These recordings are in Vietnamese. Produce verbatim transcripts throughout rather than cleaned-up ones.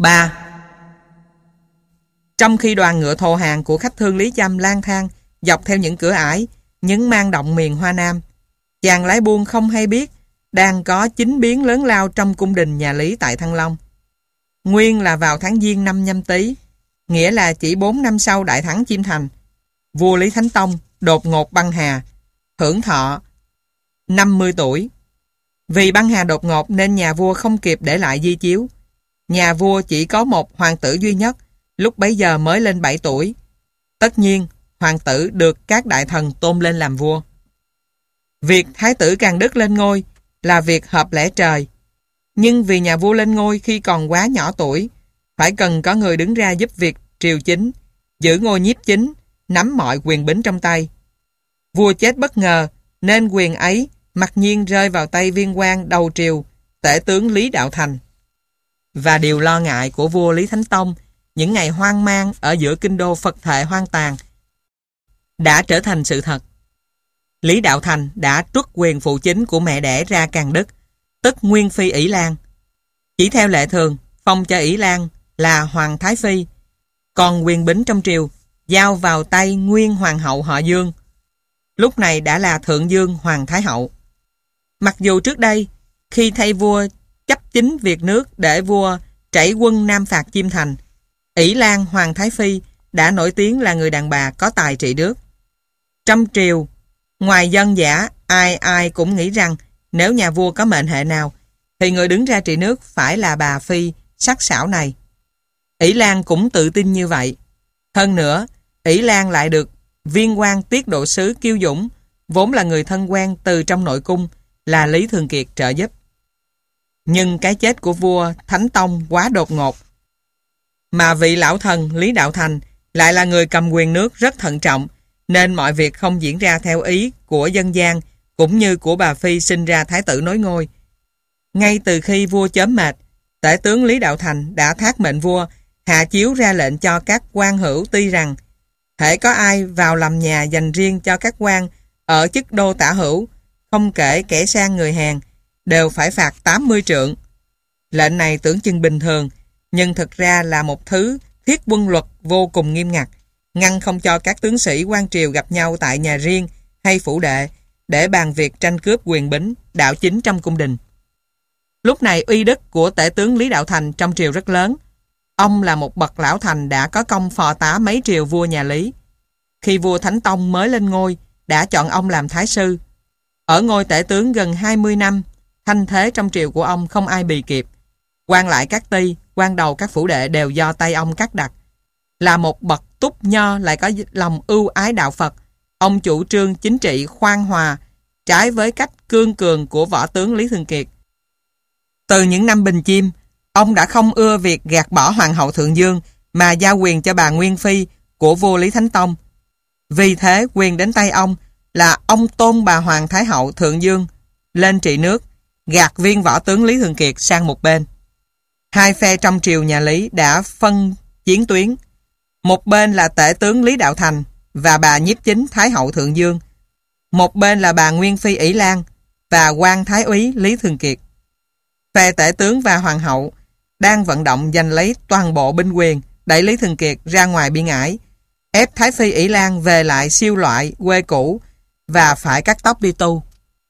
ba. Trong khi đoàn ngựa thồ hàng của khách thương Lý Châm lang thang dọc theo những cửa ải, những mang động miền Hoa Nam, chàng lái buôn không hay biết đang có chính biến lớn lao trong cung đình nhà Lý tại Thăng Long. Nguyên là vào tháng Giêng năm Nhâm Tý, nghĩa là chỉ bốn năm sau đại thắng Chiêm Thành, vua Lý Thánh Tông đột ngột băng hà, hưởng thọ năm mươi tuổi. Vì băng hà đột ngột nên nhà vua không kịp để lại di chiếu. Nhà vua chỉ có một hoàng tử duy nhất, lúc bấy giờ mới lên bảy tuổi. Tất nhiên, hoàng tử được các đại thần tôn lên làm vua. Việc Thái tử Càn Đức lên ngôi là việc hợp lẽ trời. Nhưng vì nhà vua lên ngôi khi còn quá nhỏ tuổi, phải cần có người đứng ra giúp việc triều chính, giữ ngôi nhiếp chính, nắm mọi quyền bính trong tay. Vua chết bất ngờ, nên quyền ấy mặc nhiên rơi vào tay viên quan đầu triều, tể tướng Lý Đạo Thành. Và điều lo ngại của vua Lý Thánh Tông, những ngày hoang mang ở giữa kinh đô Phật thệ hoang tàn, đã trở thành sự thật. Lý Đạo Thành đã truất quyền phụ chính của mẹ đẻ ra Càn Đức, tức Nguyên Phi Ỷ Lan. Chỉ theo lệ thường, phong cho Ỷ Lan là Hoàng Thái Phi, còn quyền bính trong triều giao vào tay Nguyên Hoàng hậu họ Dương, lúc này đã là Thượng Dương Hoàng Thái hậu. Mặc dù trước đây, khi thay vua chấp chính việc nước để vua trảy quân nam phạt Chiêm Thành, Ỷ Lan Hoàng Thái Phi đã nổi tiếng là người đàn bà có tài trị nước. Trong triều, ngoài dân dã, ai ai cũng nghĩ rằng nếu nhà vua có mệnh hệ nào, thì người đứng ra trị nước phải là bà Phi sắc sảo này. Ỷ Lan cũng tự tin như vậy. Hơn nữa, Ỷ Lan lại được viên quan tiết độ sứ Kiêu Dũng, vốn là người thân quen từ trong nội cung, là Lý Thường Kiệt trợ giúp. Nhưng cái chết của vua Thánh Tông quá đột ngột, mà vị lão thần Lý Đạo Thành lại là người cầm quyền nước rất thận trọng, nên mọi việc không diễn ra theo ý của dân gian cũng như của bà Phi sinh ra thái tử nối ngôi. Ngay từ khi vua chớm mệt, tể tướng Lý Đạo Thành đã thác mệnh vua hạ chiếu ra lệnh cho các quan hữu ty rằng hễ có ai vào làm nhà dành riêng cho các quan ở chức đô tả hữu, không kể kẻ sang người hèn, đều phải phạt tám mươi trượng. Lệnh này tưởng chừng bình thường, nhưng thực ra là một thứ thiết quân luật vô cùng nghiêm ngặt, ngăn không cho các tướng sĩ quan triều gặp nhau tại nhà riêng hay phủ đệ để bàn việc tranh cướp quyền bính, đạo chính trong cung đình. Lúc này uy đức của tể tướng Lý Đạo Thành trong triều rất lớn. Ông là một bậc lão thành đã có công phò tá mấy triều vua nhà Lý. Khi vua Thánh Tông mới lên ngôi, đã chọn ông làm thái sư. Ở ngôi tể tướng gần hai mươi năm, thanh thế trong triều của ông không ai bì kịp. Quan lại các ty, quan đầu các phủ đệ đều do tay ông cắt đặt. Là một bậc túc nho lại có lòng ưu ái đạo Phật, ông chủ trương chính trị khoan hòa, trái với cách cương cường của võ tướng Lý Thường Kiệt. Từ những năm Bình Chiêm, ông đã không ưa việc gạt bỏ Hoàng hậu Thượng Dương mà giao quyền cho bà Nguyên Phi của vua Lý Thánh Tông. Vì thế quyền đến tay ông là ông tôn bà Hoàng Thái hậu Thượng Dương lên trị nước, gạt viên võ tướng Lý Thường Kiệt sang một bên. Hai phe trong triều nhà Lý đã phân chiến tuyến. Một bên là tể tướng Lý Đạo Thành và bà nhiếp chính Thái hậu Thượng Dương. Một bên là bà Nguyên Phi Ỷ Lan và quan thái úy Lý Thường Kiệt. Phe tể tướng và hoàng hậu đang vận động giành lấy toàn bộ binh quyền, đẩy Lý Thường Kiệt ra ngoài biên ải, ép Thái Phi Ỷ Lan về lại siêu loại quê cũ và phải cắt tóc đi tu.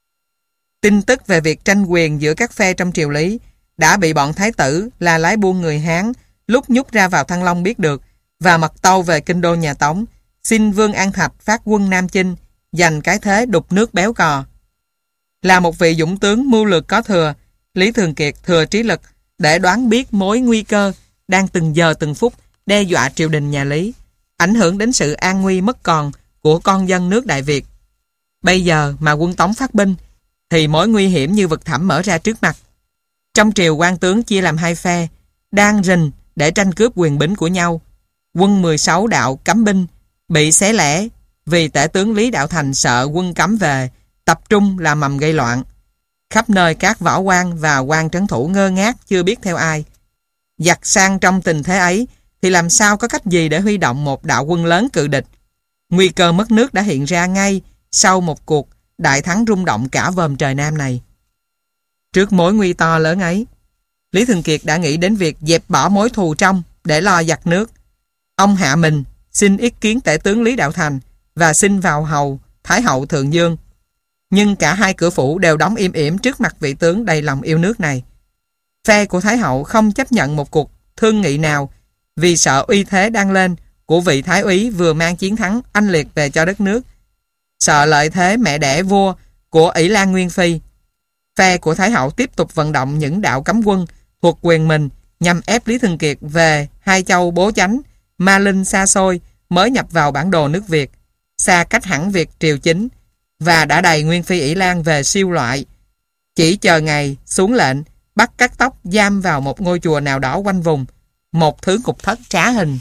Tin tức về việc tranh quyền giữa các phe trong triều Lý đã bị bọn thái tử là lái buôn người Hán lúc nhúc ra vào Thăng Long biết được và mật tâu về kinh đô nhà Tống, xin Vương An Thạch phát quân Nam Chinh, giành cái thế đục nước béo cò. Là một vị dũng tướng mưu lược có thừa, Lý Thường Kiệt thừa trí lực để đoán biết mối nguy cơ đang từng giờ từng phút đe dọa triều đình nhà Lý, ảnh hưởng đến sự an nguy mất còn của con dân nước Đại Việt. Bây giờ mà quân Tống phát binh thì mối nguy hiểm như vực thẳm mở ra trước mặt. Trong triều quan tướng chia làm hai phe, đang rình để tranh cướp quyền bính của nhau. Quân mười sáu đạo cấm binh bị xé lẻ vì tể tướng Lý Đạo Thành sợ quân cấm về, tập trung làm mầm gây loạn. Khắp nơi các võ quan và quan trấn thủ ngơ ngác chưa biết theo ai. Giặc sang trong tình thế ấy thì làm sao có cách gì để huy động một đạo quân lớn cự địch. Nguy cơ mất nước đã hiện ra ngay sau một cuộc đại thắng rung động cả vòm trời Nam này. Trước mối nguy to lớn ấy, Lý Thường Kiệt đã nghĩ đến việc dẹp bỏ mối thù trong để lo giặt nước. Ông hạ mình xin ý kiến tể tướng Lý Đạo Thành và xin vào hầu Thái hậu Thượng Dương. Nhưng cả hai cửa phủ đều đóng im ỉm trước mặt vị tướng đầy lòng yêu nước này. Phe của Thái hậu không chấp nhận một cuộc thương nghị nào vì sợ uy thế đang lên của vị thái úy vừa mang chiến thắng anh liệt về cho đất nước, sợ lợi thế mẹ đẻ vua của Ỷ Lan Nguyên Phi. Phe của Thái hậu tiếp tục vận động những đạo cấm quân thuộc quyền mình nhằm ép Lý Thường Kiệt về hai châu Bố Chánh, Ma Linh xa xôi mới nhập vào bản đồ nước Việt, xa cách hẳn việc triều chính, và đã đày Nguyên Phi Ỷ Lan về siêu loại, chỉ chờ ngày xuống lệnh bắt cắt tóc giam vào một ngôi chùa nào đó quanh vùng, một thứ ngục thất trá hình.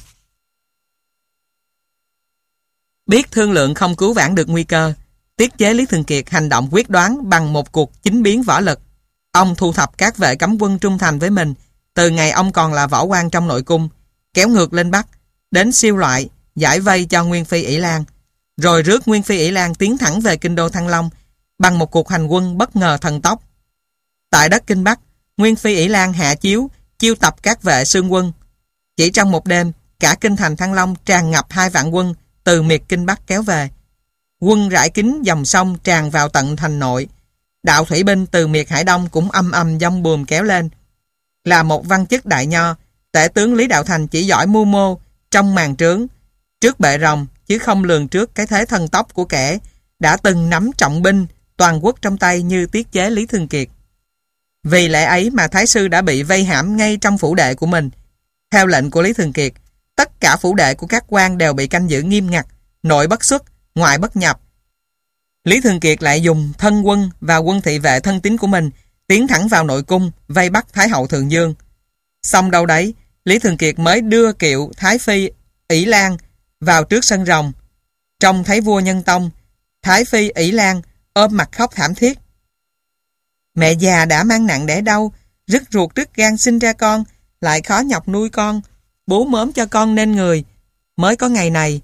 Biết thương lượng không cứu vãn được nguy cơ, tiết chế Lý Thường Kiệt hành động quyết đoán bằng một cuộc chính biến võ lực. Ông thu thập các vệ cấm quân trung thành với mình từ ngày ông còn là võ quan trong nội cung, kéo ngược lên Bắc, đến siêu loại, giải vây cho Nguyên Phi Ỷ Lan, rồi rước Nguyên Phi Ỷ Lan tiến thẳng về kinh đô Thăng Long bằng một cuộc hành quân bất ngờ thần tốc. Tại đất Kinh Bắc, Nguyên Phi Ỷ Lan hạ chiếu, chiêu tập các vệ xương quân. Chỉ trong một đêm, cả kinh thành Thăng Long tràn ngập hai vạn quân từ miệt Kinh Bắc kéo về. Quân rải kín dòng sông tràn vào tận thành nội. Đạo thủy binh từ miệt Hải Đông cũng âm ầm dông buồm kéo lên. Là một văn chức đại nho, tể tướng Lý Đạo Thành chỉ giỏi mưu mô trong màn trướng, trước bệ rồng, chứ không lường trước cái thế thần tốc của kẻ đã từng nắm trọng binh toàn quốc trong tay như tiết chế Lý Thường Kiệt. Vì lẽ ấy mà Thái sư đã bị vây hãm ngay trong phủ đệ của mình. Theo lệnh của Lý Thường Kiệt, tất cả phủ đệ của các quan đều bị canh giữ nghiêm ngặt, nội bất xuất, ngoại bất nhập. Lý Thường Kiệt lại dùng thân quân và quân thị vệ thân tín của mình tiến thẳng vào nội cung, vây bắt Thái hậu Thượng Dương. Xong đâu đấy, Lý Thường Kiệt mới đưa kiệu Thái Phi Ỷ Lan vào trước sân rồng. Trông thấy vua Nhân Tông, Thái Phi Ỷ Lan ôm mặt khóc thảm thiết. Mẹ già đã mang nặng đẻ đau, rứt ruột rứt gan sinh ra con, lại khó nhọc nuôi con, bố mớm cho con nên người, mới có ngày này.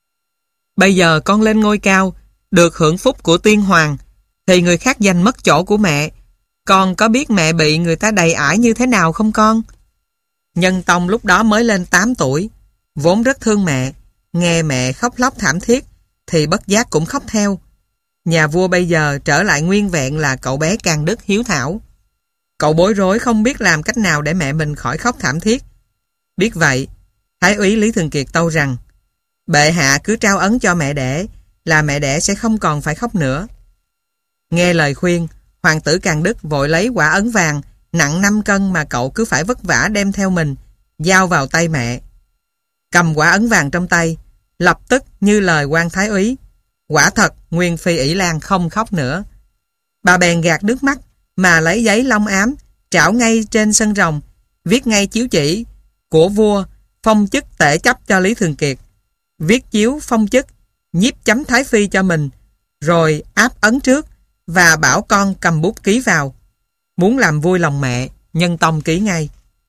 Bây giờ con lên ngôi cao, được hưởng phúc của tiên hoàng, thì người khác giành mất chỗ của mẹ. Con có biết mẹ bị người ta đầy ải như thế nào không con? Nhân Tông lúc đó mới lên tám tuổi, vốn rất thương mẹ, nghe mẹ khóc lóc thảm thiết, thì bất giác cũng khóc theo. Nhà vua bây giờ trở lại nguyên vẹn là cậu bé Càn Đức hiếu thảo. Cậu bối rối không biết làm cách nào để mẹ mình khỏi khóc thảm thiết. Biết vậy, Thái úy Lý Thường Kiệt tâu rằng, bệ hạ cứ trao ấn cho mẹ đẻ, là mẹ đẻ sẽ không còn phải khóc nữa. Nghe lời khuyên, hoàng tử Càn Đức vội lấy quả ấn vàng nặng năm cân mà cậu cứ phải vất vả đem theo mình, giao vào tay mẹ. Cầm quả ấn vàng trong tay, lập tức như lời quan thái úy, quả thật Nguyên Phi Ỷ Lan không khóc nữa. Bà bèn gạt nước mắt mà lấy giấy lông ám trảo ngay trên sân rồng, viết ngay chiếu chỉ của vua phong chức tể chấp cho Lý Thường Kiệt, viết chiếu phong chức nhiếp chấm Thái Phi cho mình, rồi áp ấn trước và bảo con cầm bút ký vào. Muốn làm vui lòng mẹ, Nhân Tông ký ngay.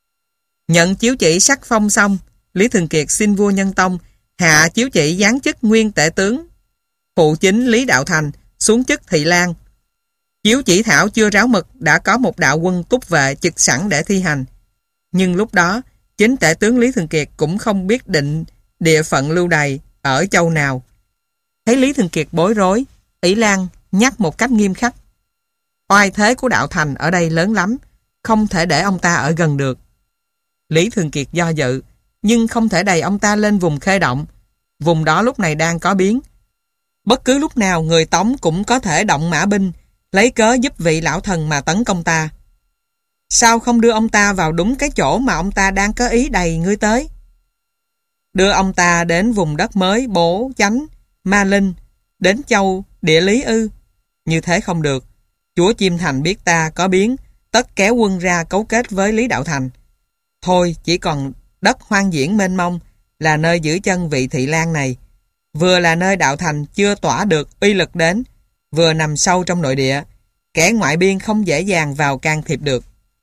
Nhận chiếu chỉ sắc phong xong, Lý Thường Kiệt xin vua Nhân Tông hạ chiếu chỉ giáng chức nguyên tể tướng phụ chính Lý Đạo Thành xuống chức thị lang. Chiếu chỉ thảo chưa ráo mực đã có một đạo quân túc vệ trực sẵn để thi hành. Nhưng lúc đó, chính tể tướng Lý Thường Kiệt cũng không biết định địa phận lưu đày ở châu nào. Thấy Lý Thường Kiệt bối rối, Ỷ Lan nhắc một cách nghiêm khắc. Oai thế của Đạo Thành ở đây lớn lắm, không thể để ông ta ở gần được. Lý Thường Kiệt do dự, nhưng không thể đẩy ông ta lên vùng Khê Động. Vùng đó lúc này đang có biến. Bất cứ lúc nào người Tống cũng có thể động mã binh, lấy cớ giúp vị lão thần mà tấn công ta. Sao không đưa ông ta vào đúng cái chỗ mà ông ta đang có ý đầy ngươi tới? Đưa ông ta đến vùng đất mới Bố Chánh, Ma Linh, đến châu Địa Lý ư? Như thế không được. Chúa Chiêm Thành biết ta có biến, tất kéo quân ra cấu kết với Lý Đạo Thành. Thôi chỉ còn đất hoang diễn mênh mông là nơi giữ chân vị thị lang này. Vừa là nơi Đạo Thành chưa tỏa được uy lực đến, vừa nằm sâu trong nội địa, kẻ ngoại biên không dễ dàng vào can thiệp được.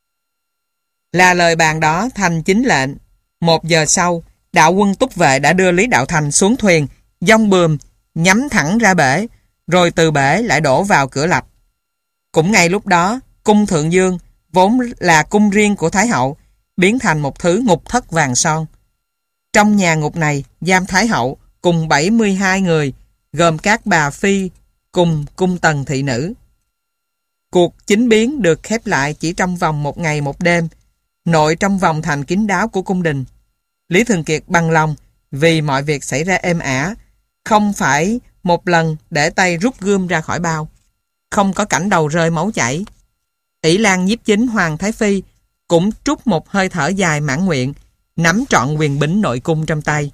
Là lời bàn đó thành chính lệnh. Một giờ sau, đạo quân túc vệ đã đưa Lý Đạo Thành xuống thuyền, dông bườm, nhắm thẳng ra bể, rồi từ bể lại đổ vào cửa lạch. Cũng ngay lúc đó, cung Thượng Dương vốn là cung riêng của Thái hậu, biến thành một thứ ngục thất vàng son. Trong nhà ngục này, giam Thái hậu cùng bảy mươi hai người, gồm các bà phi cùng cung tần thị nữ. Cuộc chính biến được khép lại chỉ trong vòng một ngày một đêm, nội trong vòng thành kín đáo của cung đình. Lý Thường Kiệt bằng lòng vì mọi việc xảy ra êm ả, không phải một lần để tay rút gươm ra khỏi bao, không có cảnh đầu rơi máu chảy. Ỷ Lan nhiếp chính Hoàng Thái Phi cũng trút một hơi thở dài mãn nguyện, nắm trọn quyền bính nội cung trong tay.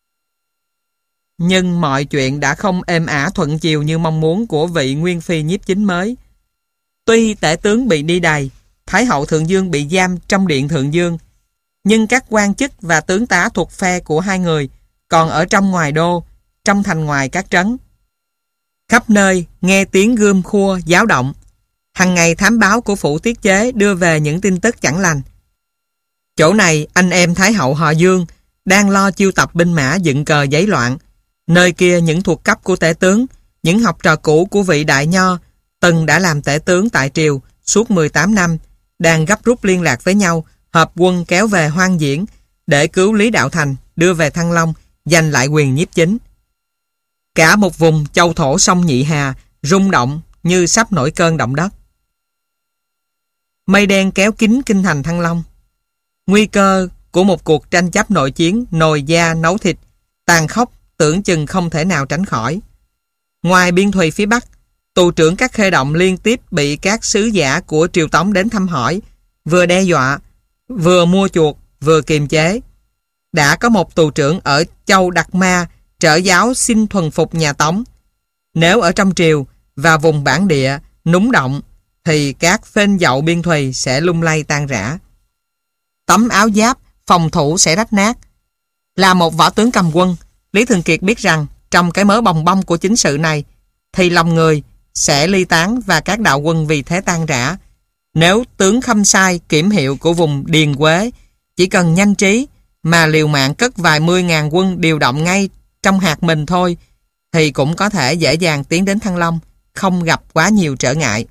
Nhưng mọi chuyện đã không êm ả thuận chiều như mong muốn của vị nguyên phi nhiếp chính mới. Tuy tể tướng bị đi đày, Thái hậu Thượng Dương bị giam trong điện Thượng Dương, nhưng các quan chức và tướng tá thuộc phe của hai người còn ở trong ngoài đô, trong thành ngoài các trấn. Khắp nơi nghe tiếng gươm khua giáo động. Hằng ngày thám báo của phủ tiết chế đưa về những tin tức chẳng lành. Chỗ này anh em Thái hậu họ Dương đang lo chiêu tập binh mã dựng cờ giấy loạn. Nơi kia những thuộc cấp của tể tướng, những học trò cũ của vị đại nho từng đã làm tể tướng tại triều suốt mười tám năm, đang gấp rút liên lạc với nhau, hợp quân kéo về Hoang Diễn để cứu Lý Đạo Thành, đưa về Thăng Long, giành lại quyền nhiếp chính. Cả một vùng châu thổ sông Nhị Hà rung động như sắp nổi cơn động đất. Mây đen kéo kín kinh thành Thăng Long. Nguy cơ của một cuộc tranh chấp nội chiến nồi da nấu thịt, tàn khốc tưởng chừng không thể nào tránh khỏi. Ngoài biên thùy phía Bắc, tù trưởng các khê động liên tiếp bị các sứ giả của triều Tống đến thăm hỏi, vừa đe dọa, vừa mua chuộc, vừa kiềm chế. Đã có một tù trưởng ở châu Đạt Ma trở giáo xin thuần phục nhà Tống. Nếu ở trong triều và vùng bản địa núng động, thì các phên dậu biên thùy sẽ lung lay tan rã. Tấm áo giáp phòng thủ sẽ rách nát. Là một võ tướng cầm quân, Lý Thường Kiệt biết rằng trong cái mớ bòng bong của chính sự này thì lòng người sẽ ly tán và các đạo quân vì thế tan rã. Nếu tướng Khâm Sai kiểm hiệu của vùng Điền Quế chỉ cần nhanh trí mà liều mạng cất vài mươi ngàn quân điều động ngay trong hạt mình thôi, thì cũng có thể dễ dàng tiến đến Thăng Long, không gặp quá nhiều trở ngại.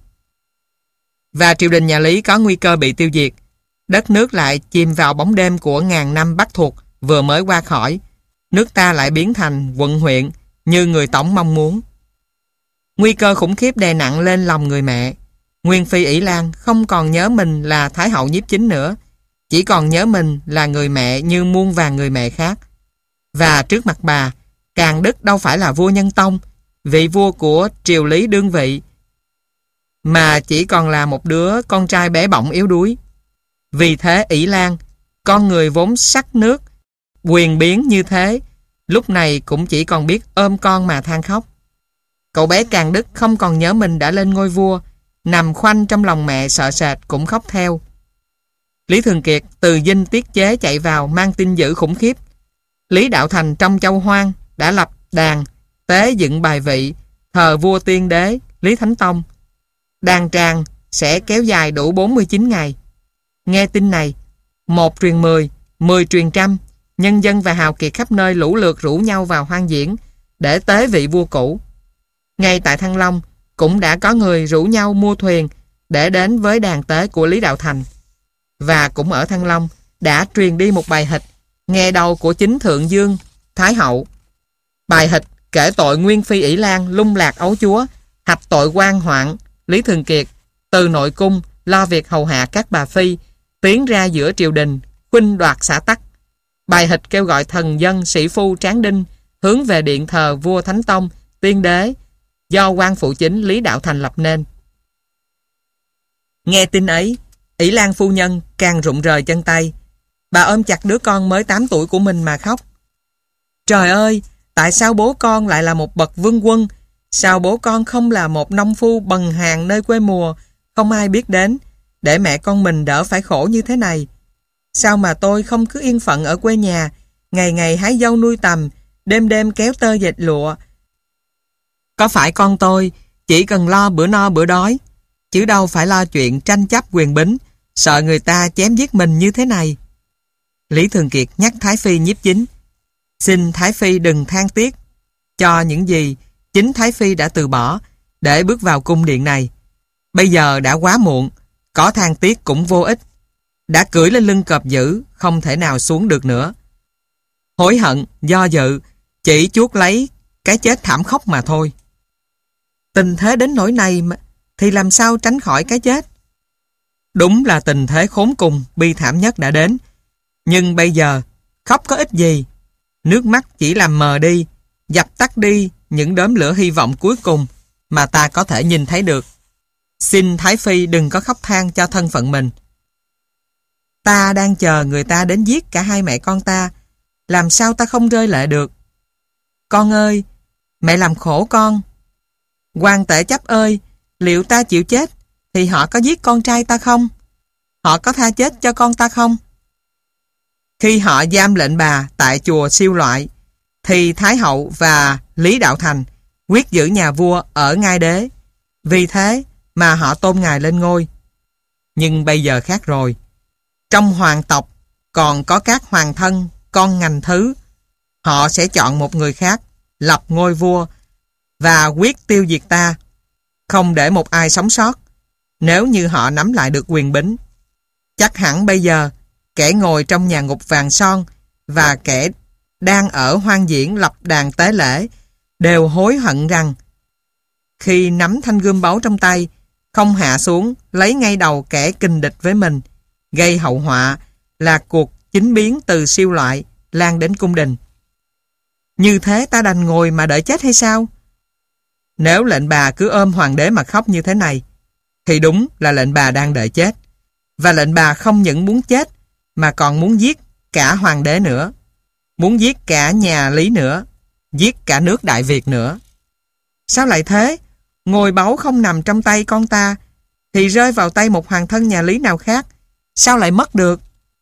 Và triều đình nhà Lý có nguy cơ bị tiêu diệt. Đất nước lại chìm vào bóng đêm của ngàn năm Bắc thuộc vừa mới qua khỏi. Nước ta lại biến thành quận huyện như người Tống mong muốn. Nguy cơ khủng khiếp đè nặng lên lòng người mẹ. Nguyên phi Ỷ Lan không còn nhớ mình là Thái hậu nhiếp chính nữa, chỉ còn nhớ mình là người mẹ như muôn vàn người mẹ khác. Và trước mặt bà, Càn Đức đâu phải là vua Nhân Tông, vị vua của triều Lý đương vị, mà chỉ còn là một đứa con trai bé bỏng yếu đuối. Vì thế Ỷ Lan, con người vốn sắc nước, quyền biến như thế, lúc này cũng chỉ còn biết ôm con mà than khóc. Cậu bé Càn Đức không còn nhớ mình đã lên ngôi vua, nằm khoanh trong lòng mẹ sợ sệt cũng khóc theo. Lý Thường Kiệt từ dinh tiết chế chạy vào mang tin dữ khủng khiếp. Lý Đạo Thành trong châu Hoang đã lập đàn, tế dựng bài vị, thờ vua tiên đế Lý Thánh Tông. Đàn tràng sẽ kéo dài đủ bốn mươi chín ngày. Nghe tin này, một truyền mười, mười truyền trăm, nhân dân và hào kiệt khắp nơi lũ lượt rủ nhau vào Hoang Diễn để tế vị vua cũ. Ngay tại Thăng Long cũng đã có người rủ nhau mua thuyền để đến với đàn tế của Lý Đạo Thành. Và cũng ở Thăng Long đã truyền đi một bài hịch nghe đầu của chính Thượng Dương Thái hậu. Bài hịch kể tội Nguyên phi Ỷ Lan lung lạc ấu chúa, hạch tội quan hoạn Lý Thường Kiệt từ nội cung lo việc hầu hạ các bà phi, tiến ra giữa triều đình khuynh đoạt xã tắc. Bài hịch kêu gọi thần dân sĩ phu tráng đinh hướng về điện thờ vua Thánh Tông tiên đế do quan phụ chính Lý Đạo Thành lập nên. Nghe tin ấy, Ỷ Lan phu nhân càng rụng rời chân tay. Bà ôm chặt đứa con mới tám tuổi của mình mà khóc. Trời ơi, tại sao bố con lại là một bậc vương quân? Sao bố con không là một nông phu bần hàn nơi quê mùa, không ai biết đến, để mẹ con mình đỡ phải khổ như thế này? Sao mà tôi không cứ yên phận ở quê nhà, ngày ngày hái dâu nuôi tầm, đêm đêm kéo tơ dệt lụa? Có phải con tôi chỉ cần lo bữa no bữa đói, chứ đâu phải lo chuyện tranh chấp quyền bính, sợ người ta chém giết mình như thế này? Lý Thường Kiệt nhắc Thái Phi nhiếp chính, xin Thái Phi đừng than tiếc cho những gì chính Thái Phi đã từ bỏ để bước vào cung điện này. Bây giờ đã quá muộn, Có than tiếc cũng vô ích. Đã cưỡi lên lưng cọp dữ, không thể nào xuống được nữa. Hối hận, do dự, chỉ chuốc lấy cái chết thảm khốc mà thôi. Tình thế đến nỗi này mà, thì làm sao tránh khỏi cái chết? Đúng là tình thế khốn cùng, bi thảm nhất đã đến. Nhưng bây giờ, khóc có ích gì? Nước mắt chỉ làm mờ đi, dập tắt đi những đốm lửa hy vọng cuối cùng mà ta có thể nhìn thấy được. Xin Thái Phi đừng có khóc than cho thân phận mình. Ta đang chờ người ta đến giết cả hai mẹ con ta, làm sao ta không rơi lệ được? Con ơi, mẹ làm khổ con. Hoàng tể chấp ơi, liệu ta chịu chết thì họ có giết con trai ta không? Họ có tha chết cho con ta không? Khi họ giam lệnh bà tại chùa Siêu Loại, thì Thái Hậu và Lý Đạo Thành quyết giữ nhà vua ở ngai đế. Vì thế mà họ tôn ngài lên ngôi. Nhưng bây giờ khác rồi. Trong hoàng tộc còn có các hoàng thân, con ngành thứ. Họ sẽ chọn một người khác, lập ngôi vua và quyết tiêu diệt ta, không để một ai sống sót. Nếu như họ nắm lại được quyền bính, chắc hẳn bây giờ kẻ ngồi trong nhà ngục vàng son và kẻ đang ở hoang diễn lập đàn tế lễ đều hối hận rằng khi nắm thanh gươm báu trong tay, không hạ xuống lấy ngay đầu kẻ kình địch với mình, gây hậu họa là cuộc chính biến từ Siêu Loại lan đến cung đình. Như thế ta đành ngồi mà đợi chết hay sao? Nếu lệnh bà cứ ôm hoàng đế mà khóc như thế này, thì đúng là lệnh bà đang đợi chết. Và lệnh bà không những muốn chết, mà còn muốn giết cả hoàng đế nữa, muốn giết cả nhà Lý nữa, giết cả nước Đại Việt nữa. Sao lại thế? Ngôi báu không nằm trong tay con ta, thì rơi vào tay một hoàng thân nhà Lý nào khác, sao lại mất được?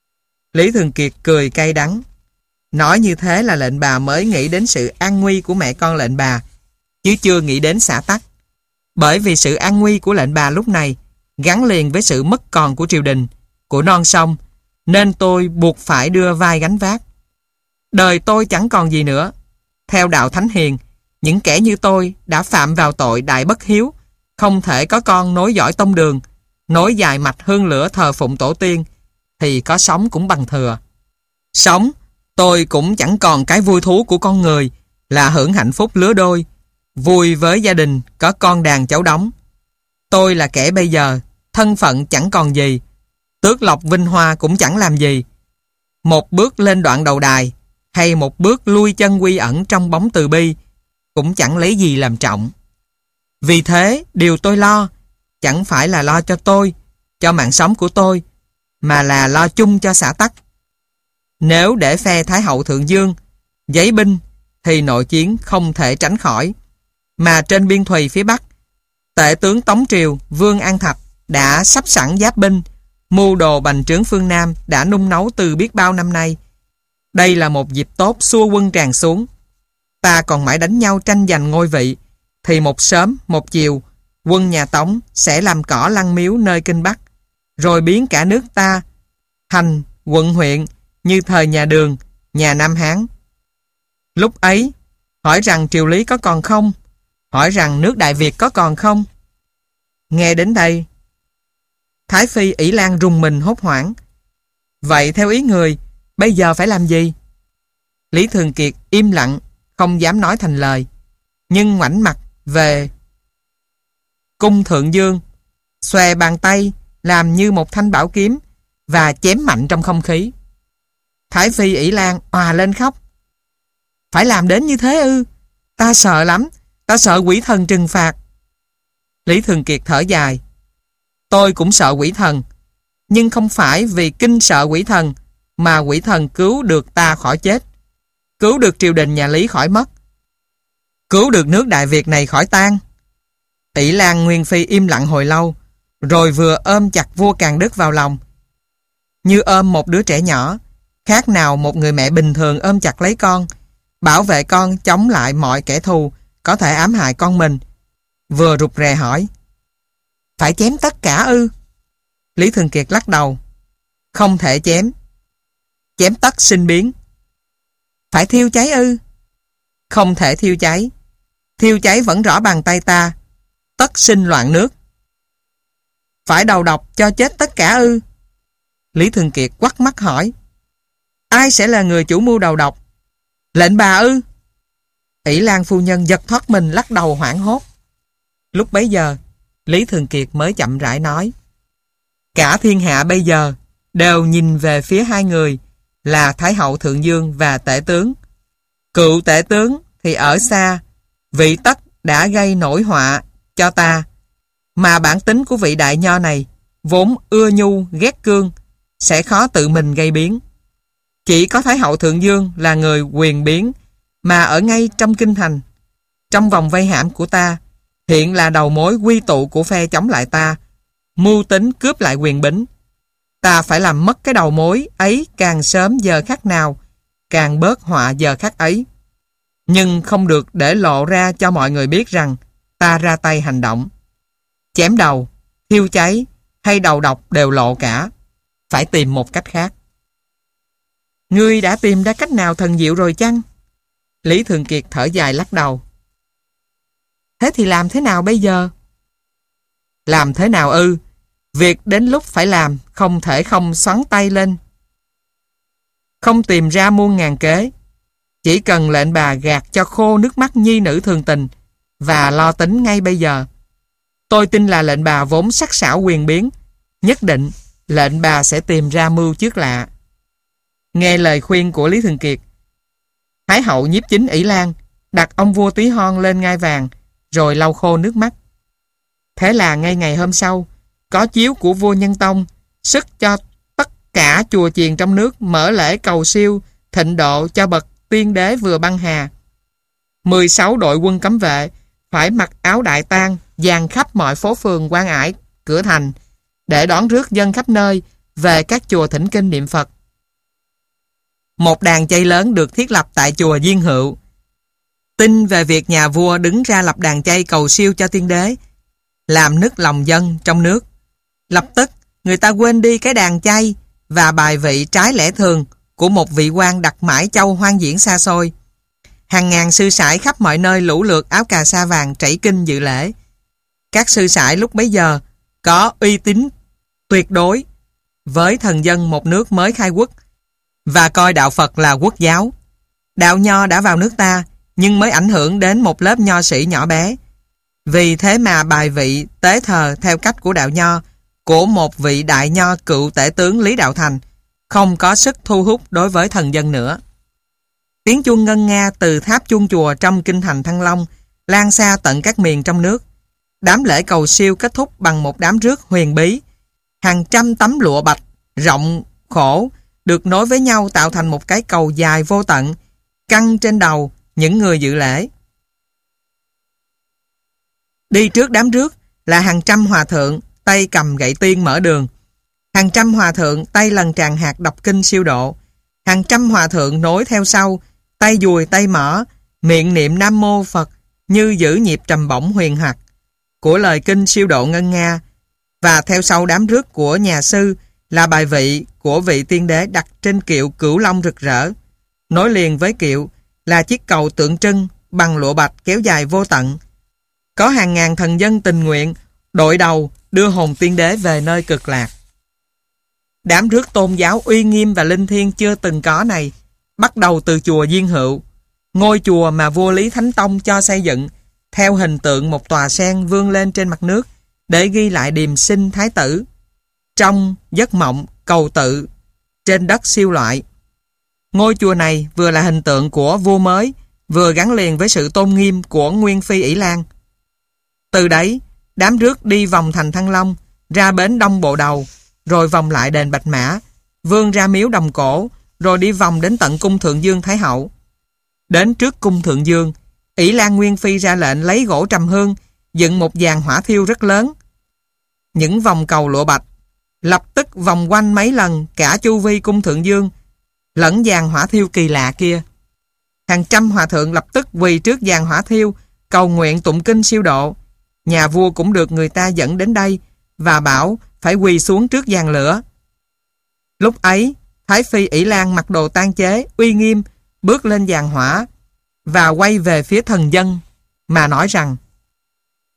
Lý Thường Kiệt cười cay đắng. Nói như thế là lệnh bà mới nghĩ đến sự an nguy của mẹ con lệnh bà, chứ chưa nghĩ đến xã tắc. Bởi vì sự an nguy của lệnh bà lúc này gắn liền với sự mất còn của triều đình, của non sông, nên tôi buộc phải đưa vai gánh vác. Đời tôi chẳng còn gì nữa. Theo đạo Thánh Hiền, những kẻ như tôi đã phạm vào tội đại bất hiếu, không thể có con nối dõi tông đường, nối dài mạch hương lửa thờ phụng tổ tiên, thì có sống cũng bằng thừa. Sống, tôi cũng chẳng còn cái vui thú của con người là hưởng hạnh phúc lứa đôi, vui với gia đình có con đàn cháu đóng. Tôi là kẻ bây giờ, thân phận chẳng còn gì, tước lộc vinh hoa cũng chẳng làm gì. Một bước lên đoạn đầu đài, hay một bước lui chân quy ẩn trong bóng từ bi, cũng chẳng lấy gì làm trọng. Vì thế, điều tôi lo, chẳng phải là lo cho tôi, cho mạng sống của tôi, mà là lo chung cho xã tắc. Nếu để phe Thái Hậu Thượng Dương giấy binh, thì nội chiến không thể tránh khỏi. Mà trên biên thùy phía Bắc, tể tướng Tống Triều Vương An Thạch đã sắp sẵn giáp binh, mưu đồ bành trướng phương Nam đã nung nấu từ biết bao năm nay. Đây là một dịp tốt xua quân tràn xuống. Ta còn mãi đánh nhau tranh giành ngôi vị, thì một sớm một chiều quân nhà Tống sẽ làm cỏ lăng miếu nơi Kinh Bắc, rồi biến cả nước ta thành quận huyện như thời nhà Đường, nhà Nam Hán. Lúc ấy, hỏi rằng triều Lý có còn không? Hỏi rằng nước Đại Việt có còn không? Nghe đến đây, Thái Phi ỷ Lan rùng mình hốt hoảng. Vậy theo ý người, bây giờ phải làm gì? Lý Thường Kiệt im lặng, không dám nói thành lời, nhưng ngoảnh mặt về cung Thượng Dương, xòe bàn tay làm như một thanh bảo kiếm và chém mạnh trong không khí. Thái Phi ỷ Lan òa lên khóc. Phải làm đến như thế ư? Ta sợ lắm, ta sợ quỷ thần trừng phạt. Lý Thường Kiệt thở dài. Tôi cũng sợ quỷ thần, nhưng không phải vì kinh sợ quỷ thần mà quỷ thần cứu được ta khỏi chết, cứu được triều đình nhà Lý khỏi mất, cứu được nước Đại Việt này khỏi tan. ỷ Lan Nguyên Phi im lặng hồi lâu, rồi vừa ôm chặt vua Càn Đức vào lòng, như ôm một đứa trẻ nhỏ, khác nào một người mẹ bình thường ôm chặt lấy con, bảo vệ con chống lại mọi kẻ thù có thể ám hại con mình. Vừa rụt rè hỏi, phải chém tất cả ư? Lý Thường Kiệt lắc đầu. Không thể chém. Chém tất sinh biến. Phải thiêu cháy ư? Không thể thiêu cháy. Thiêu cháy vẫn rõ bàn tay ta, tất sinh loạn nước. Phải đầu độc cho chết tất cả ư? Lý Thường Kiệt quắt mắt hỏi. Ai sẽ là người chủ mưu đầu độc? Lệnh bà ư? Ỷ Lan phu nhân giật thoát mình lắc đầu hoảng hốt. Lúc bấy giờ, Lý Thường Kiệt mới chậm rãi nói. Cả thiên hạ bây giờ đều nhìn về phía hai người là Thái hậu Thượng Dương và Tể tướng. Cựu Tể tướng thì ở xa, vị tất đã gây nổi họa cho ta, mà bản tính của vị đại nho này vốn ưa nhu ghét cương, sẽ khó tự mình gây biến. Chỉ có Thái hậu Thượng Dương là người quyền biến, mà ở ngay trong kinh thành, trong vòng vây hãm của ta, hiện là đầu mối quy tụ của phe chống lại ta, mưu tính cướp lại quyền bính. Ta phải làm mất cái đầu mối ấy càng sớm giờ khắc nào, càng bớt họa giờ khắc ấy. Nhưng không được để lộ ra cho mọi người biết rằng ta ra tay hành động. Chém đầu, thiêu cháy hay đầu độc đều lộ cả. Phải tìm một cách khác. Ngươi đã tìm ra cách nào thần diệu rồi chăng? Lý Thường Kiệt thở dài lắc đầu. Thế thì làm thế nào bây giờ? Làm thế nào ư? Việc đến lúc phải làm, không thể không xoắn tay lên. Không tìm ra muôn ngàn kế. Chỉ cần lệnh bà gạt cho khô nước mắt nhi nữ thường tình và lo tính ngay bây giờ. Tôi tin là lệnh bà vốn sắc sảo quyền biến. Nhất định lệnh bà sẽ tìm ra mưu trước lạ. Nghe lời khuyên của Lý Thường Kiệt, Thái hậu nhiếp chính Ỷ Lan đặt ông vua Tí Hon lên ngai vàng, rồi lau khô nước mắt. Thế là ngay ngày hôm sau, có chiếu của vua Nhân Tông sức cho tất cả chùa chiền trong nước mở lễ cầu siêu thịnh độ cho bậc tiên đế vừa băng hà. mười sáu đội quân cấm vệ phải mặc áo đại tang dàn khắp mọi phố phường quan ải cửa thành để đón rước dân khắp nơi về các chùa thỉnh kinh niệm Phật. Một đàn chay lớn được thiết lập tại chùa Diên Hựu. Tin về việc nhà vua đứng ra lập đàn chay cầu siêu cho tiên đế làm nức lòng dân trong nước. Lập tức người ta quên đi cái đàn chay và bài vị trái lẽ thường của một vị quan đặt mãi châu hoang diễn xa xôi. Hàng ngàn sư sãi khắp mọi nơi lũ lượt áo cà sa vàng trảy kinh dự lễ. Các sư sãi lúc bấy giờ có uy tín tuyệt đối với thần dân một nước mới khai quốc và coi đạo Phật là quốc giáo. Đạo Nho đã vào nước ta nhưng mới ảnh hưởng đến một lớp nho sĩ nhỏ bé. Vì thế mà bài vị tế thờ theo cách của đạo Nho của một vị đại nho cựu tể tướng Lý Đạo Thành không có sức thu hút đối với thần dân nữa. Tiếng chuông ngân nga từ tháp chuông chùa trong kinh thành Thăng Long lan xa tận các miền trong nước. Đám lễ cầu siêu kết thúc bằng một đám rước huyền bí. Hàng trăm tấm lụa bạch rộng khổ được nối với nhau tạo thành một cái cầu dài vô tận, căng trên đầu những người dự lễ. Đi trước đám rước là hàng trăm hòa thượng tay cầm gậy tiên mở đường, hàng trăm hòa thượng tay lần tràng hạt đọc kinh siêu độ, hàng trăm hòa thượng nối theo sau tay dùi tay mỏ, miệng niệm Nam Mô Phật như giữ nhịp trầm bổng huyền hoặc của lời kinh siêu độ ngân nga. Và theo sau đám rước của nhà sư là bài vị của vị tiên đế đặt trên kiệu cửu long rực rỡ. Nối liền với kiệu là chiếc cầu tượng trưng bằng lụa bạch kéo dài vô tận. Có hàng ngàn thần dân tình nguyện đội đầu đưa hồn tiên đế về nơi cực lạc. Đám rước tôn giáo uy nghiêm và linh thiêng chưa từng có này bắt đầu từ chùa Diên Hựu, ngôi chùa mà vua Lý Thánh Tông cho xây dựng theo hình tượng một tòa sen vươn lên trên mặt nước để ghi lại điềm sinh thái tử trong giấc mộng cầu tự trên đất siêu loại. Ngôi chùa này vừa là hình tượng của vua mới, vừa gắn liền với sự tôn nghiêm của Nguyên Phi Ỷ Lan. Từ đấy, đám rước đi vòng thành Thăng Long, ra bến Đông Bộ Đầu, rồi vòng lại đền Bạch Mã, vươn ra miếu Đồng Cổ, rồi đi vòng đến tận cung Thượng Dương Thái Hậu. Đến trước cung Thượng Dương, Ỷ Lan Nguyên Phi ra lệnh lấy gỗ trầm hương, dựng một dàn hỏa thiêu rất lớn. Những vòng cầu lụa bạch lập tức vòng quanh mấy lần cả chu vi cung Thượng Dương lẫn dàn hỏa thiêu kỳ lạ kia. Hàng trăm hòa thượng lập tức quỳ trước dàn hỏa thiêu cầu nguyện tụng kinh siêu độ. Nhà vua cũng được người ta dẫn đến đây và bảo phải quỳ xuống trước dàn lửa. Lúc ấy, Thái Phi Ỷ Lan mặc đồ tang chế uy nghiêm bước lên dàn hỏa và quay về phía thần dân mà nói rằng: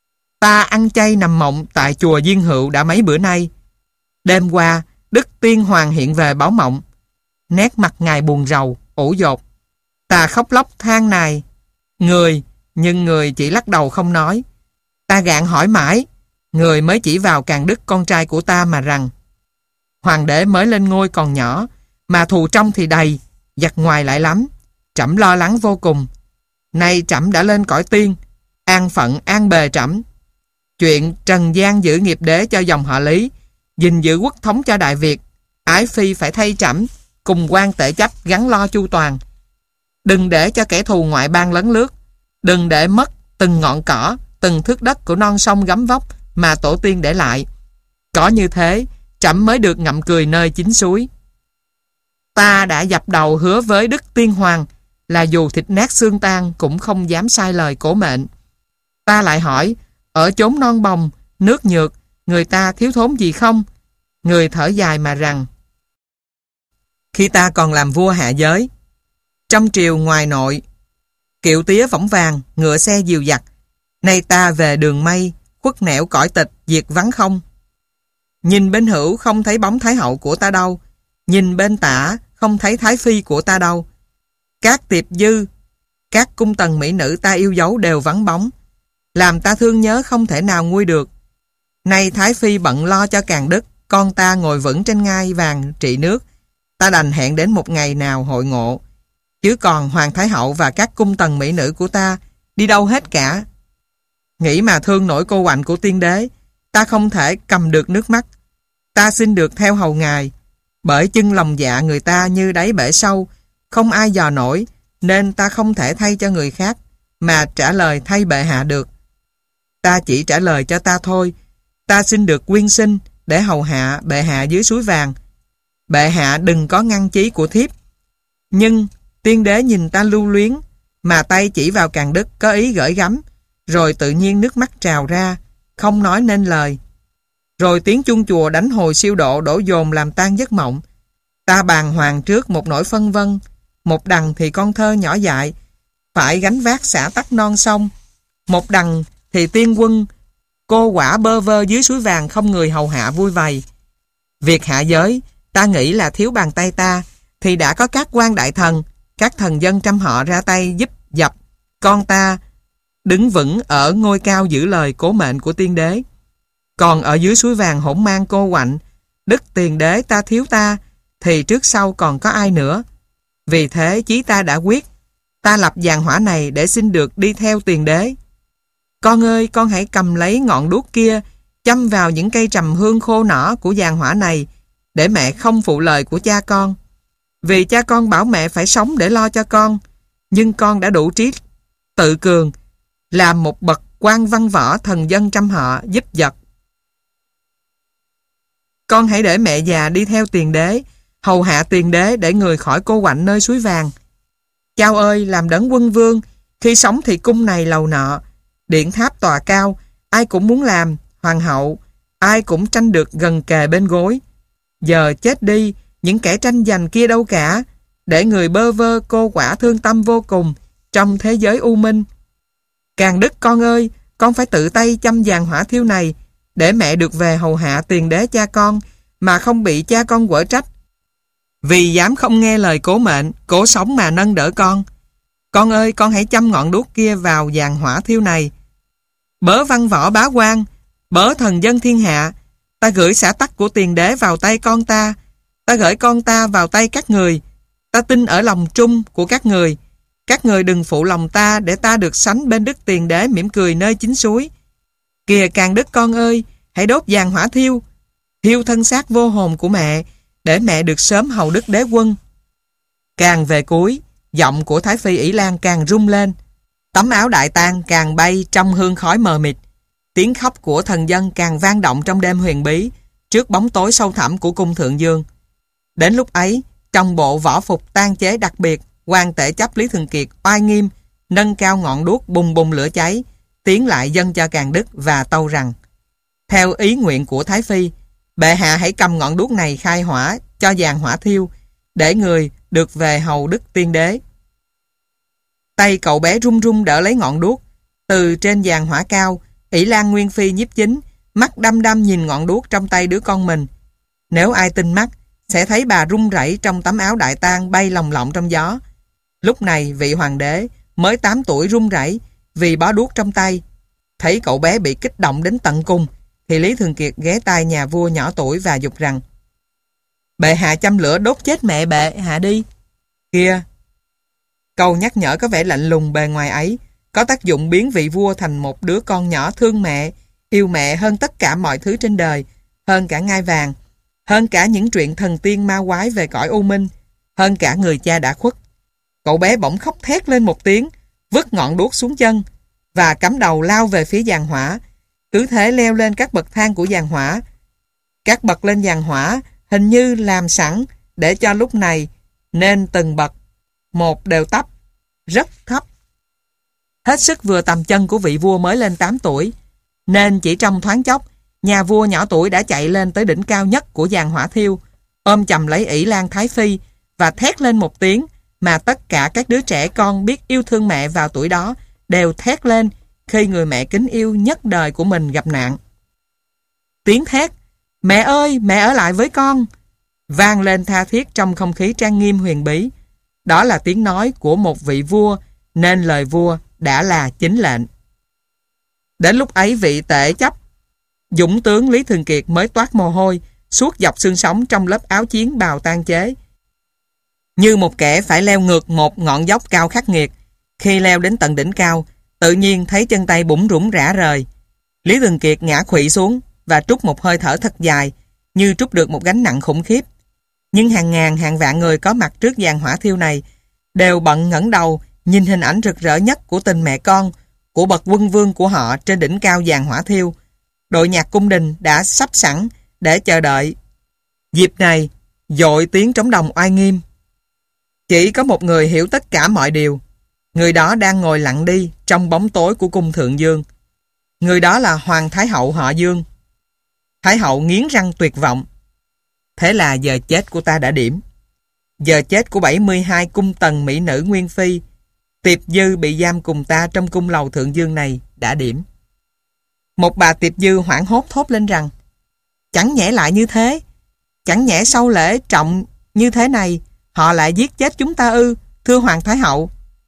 Ta ăn chay nằm mộng tại chùa Diên Hựu đã mấy bữa nay. Đêm qua, Đức Tiên Hoàng hiện về báo mộng. Nét mặt ngài buồn rầu, ủ dột. Ta khóc lóc than nài người, nhưng người chỉ lắc đầu không nói. Ta gạn hỏi mãi, người mới chỉ vào Càn Đức con trai của ta mà rằng: Hoàng đế mới lên ngôi còn nhỏ, mà thù trong thì đầy, giặc ngoài lại lắm. Trẫm lo lắng vô cùng. Nay trẫm đã lên cõi tiên, an phận an bề trẫm. Chuyện trần gian giữ nghiệp đế cho dòng họ Lý, gìn giữ quốc thống cho Đại Việt, ái phi phải thay trẫm cùng quan tể chấp gắn lo chu toàn. Đừng để cho kẻ thù ngoại bang lấn lướt, đừng để mất từng ngọn cỏ, từng thước đất của non sông gấm vóc mà tổ tiên để lại. Có như thế, trẫm mới được ngậm cười nơi chính suối. Ta đã dập đầu hứa với Đức Tiên Hoàng là dù thịt nát xương tan cũng không dám sai lời cổ mệnh. Ta lại hỏi, ở chốn non bồng, nước nhược, người ta thiếu thốn gì không? Người thở dài mà rằng: Khi ta còn làm vua hạ giới, trong triều ngoài nội, kiệu tía võng vàng, ngựa xe dìu dặt. Nay ta về đường mây, khuất nẻo cõi tịch, diệt vắng không. Nhìn bên hữu không thấy bóng thái hậu của ta đâu, nhìn bên tả không thấy thái phi của ta đâu. Các tiệp dư, các cung tần mỹ nữ ta yêu dấu đều vắng bóng, làm ta thương nhớ không thể nào nguôi được. Nay thái phi bận lo cho Càn Đức, con ta ngồi vững trên ngai vàng trị nước. Ta đành hẹn đến một ngày nào hội ngộ. Chứ còn hoàng thái hậu và các cung tần mỹ nữ của ta đi đâu hết cả. Nghĩ mà thương nỗi cô quạnh của tiên đế, ta không thể cầm được nước mắt. Ta xin được theo hầu ngài, bởi chân lòng dạ người ta như đáy bể sâu, không ai dò nổi, nên ta không thể thay cho người khác, mà trả lời thay bệ hạ được. Ta chỉ trả lời cho ta thôi. Ta xin được quyên sinh để hầu hạ bệ hạ dưới suối vàng. Bệ hạ đừng có ngăn chí của thiếp. Nhưng tiên đế nhìn ta lưu luyến, mà tay chỉ vào Càn Đức có ý gởi gắm, rồi tự nhiên nước mắt trào ra, không nói nên lời. Rồi tiếng chuông chùa đánh hồi siêu độ đổ dồn làm tan giấc mộng. Ta bàng hoàng trước một nỗi phân vân. Một đằng thì con thơ nhỏ dại phải gánh vác xả tắc non sông, một đằng thì tiên quân cô quả bơ vơ dưới suối vàng không người hầu hạ vui vầy. Việc hạ giới, ta nghĩ là thiếu bàn tay ta, thì đã có các quan đại thần, các thần dân trăm họ ra tay giúp dập con ta đứng vững ở ngôi cao giữ lời cố mệnh của tiên đế. Còn ở dưới suối vàng hỗn mang cô quạnh, Đức tiền đế ta thiếu ta, thì trước sau còn có ai nữa. Vì thế chí ta đã quyết, ta lập giàn hỏa này để xin được đi theo tiền đế. Con ơi, con hãy cầm lấy ngọn đuốc kia, châm vào những cây trầm hương khô nỏ của giàn hỏa này, để mẹ không phụ lời của cha con. Vì cha con bảo mẹ phải sống để lo cho con, nhưng con đã đủ trí tự cường, làm một bậc quan văn võ thần dân trăm họ giúp giật. Con hãy để mẹ già đi theo tiền đế, hầu hạ tiền đế để người khỏi cô quạnh nơi suối vàng. Chao ơi, làm đấng quân vương, khi sống thì cung này lầu nọ, điện tháp tòa cao, ai cũng muốn làm hoàng hậu, ai cũng tranh được gần kề bên gối. Giờ chết đi, những kẻ tranh giành kia đâu cả, để người bơ vơ cô quả thương tâm vô cùng trong thế giới u minh. Càn Đức con ơi, con phải tự tay châm giàn hỏa thiêu này, để mẹ được về hầu hạ tiền đế cha con, mà không bị cha con quở trách, vì dám không nghe lời cố mệnh, cố sống mà nâng đỡ con. Con ơi, con hãy châm ngọn đuốc kia vào giàn hỏa thiêu này. Bớ văn võ bá quan, bớ thần dân thiên hạ, ta gửi xã tắc của tiền đế vào tay con ta, ta gửi con ta vào tay các người. Ta tin ở lòng trung của các người. Các người đừng phụ lòng ta, để ta được sánh bên Đức tiền đế mỉm cười nơi chính suối. Kìa Càn Đức con ơi, hãy đốt giàn hỏa thiêu, thiêu thân xác vô hồn của mẹ, để mẹ được sớm hầu Đức đế quân. Càng về cuối, giọng của Thái Phi Ỷ Lan càng rung lên, tấm áo đại tang càng bay trong hương khói mờ mịt, tiếng khóc của thần dân càng vang động trong đêm huyền bí, trước bóng tối sâu thẳm của cung thượng dương. Đến lúc ấy, trong bộ võ phục tang chế đặc biệt, quan tể chấp Lý Thường Kiệt oai nghiêm nâng cao ngọn đuốc bùng bùng lửa cháy, tiến lại dâng cho Càn Đức và tâu rằng: theo ý nguyện của Thái Phi, bệ hạ hãy cầm ngọn đuốc này khai hỏa cho giàn hỏa thiêu, để người được về hầu Đức tiên đế. Tay cậu bé run run đỡ lấy ngọn đuốc. Từ trên giàn hỏa cao, ỷ Lan Nguyên Phi nhiếp chính, mắt đăm đăm nhìn ngọn đuốc trong tay đứa con mình. Nếu ai tin mắt, sẽ thấy bà run rẩy trong tấm áo đại tang bay lồng lộng trong gió. Lúc này vị hoàng đế mới tám tuổi run rẩy vì bó đuốc trong tay. Thấy cậu bé bị kích động đến tận cùng, thì Lý Thường Kiệt ghé tai nhà vua nhỏ tuổi và dục rằng: "Bệ hạ châm lửa đốt chết mẹ bệ hạ đi." Kia! Câu nhắc nhở có vẻ lạnh lùng bề ngoài ấy có tác dụng biến vị vua thành một đứa con nhỏ thương mẹ, yêu mẹ hơn tất cả mọi thứ trên đời, hơn cả ngai vàng, hơn cả những chuyện thần tiên ma quái về cõi u minh, hơn cả người cha đã khuất. Cậu bé bỗng khóc thét lên một tiếng, vứt ngọn đuốc xuống chân và cắm đầu lao về phía giàn hỏa, cứ thế leo lên các bậc thang của giàn hỏa. Các bậc lên giàn hỏa hình như làm sẵn để cho lúc này, nên từng bậc một đều tấp rất thấp. Hết sức vừa tầm chân của vị vua mới lên tám tuổi, nên chỉ trong thoáng chốc, nhà vua nhỏ tuổi đã chạy lên tới đỉnh cao nhất của giàn hỏa thiêu, ôm chầm lấy ỷ Lan Thái Phi và thét lên một tiếng mà tất cả các đứa trẻ con biết yêu thương mẹ vào tuổi đó đều thét lên khi người mẹ kính yêu nhất đời của mình gặp nạn. Tiếng thét "Mẹ ơi, mẹ ở lại với con" vang lên tha thiết trong không khí trang nghiêm huyền bí. Đó là tiếng nói của một vị vua, nên lời vua đã là chính lệnh. Đến lúc ấy vị tể chấp dũng tướng Lý Thường Kiệt mới toát mồ hôi suốt dọc xương sống trong lớp áo chiến bào tan chế, như một kẻ phải leo ngược một ngọn dốc cao khắc nghiệt. Khi leo đến tận đỉnh cao, tự nhiên thấy chân tay bủn rủn rã rời. Lý Thường Kiệt ngã khuỵu xuống và trút một hơi thở thật dài, như trút được một gánh nặng khủng khiếp. Nhưng hàng ngàn hàng vạn người có mặt trước giàn hỏa thiêu này đều bận ngẩng đầu nhìn hình ảnh rực rỡ nhất của tình mẹ con, của bậc quân vương của họ trên đỉnh cao giàn hỏa thiêu. Đội nhạc cung đình đã sắp sẵn để chờ đợi. Dịp này, dội tiếng trống đồng oai nghiêm. Chỉ có một người hiểu tất cả mọi điều. Người đó đang ngồi lặng đi trong bóng tối của cung Thượng Dương. Người đó là Hoàng Thái Hậu họ Dương. Thái Hậu nghiến răng tuyệt vọng. Thế là giờ chết của ta đã điểm. Giờ chết của bảy mươi hai cung tần mỹ nữ Nguyên Phi, Tiệp Dư bị giam cùng ta trong cung lầu Thượng Dương này đã điểm. Một bà Tiệp Dư hoảng hốt thốt lên rằng: "Chẳng nhẽ lại như thế? Chẳng nhẽ sau lễ trọng như thế này họ lại giết chết chúng ta ư, thưa Hoàng Thái Hậu?"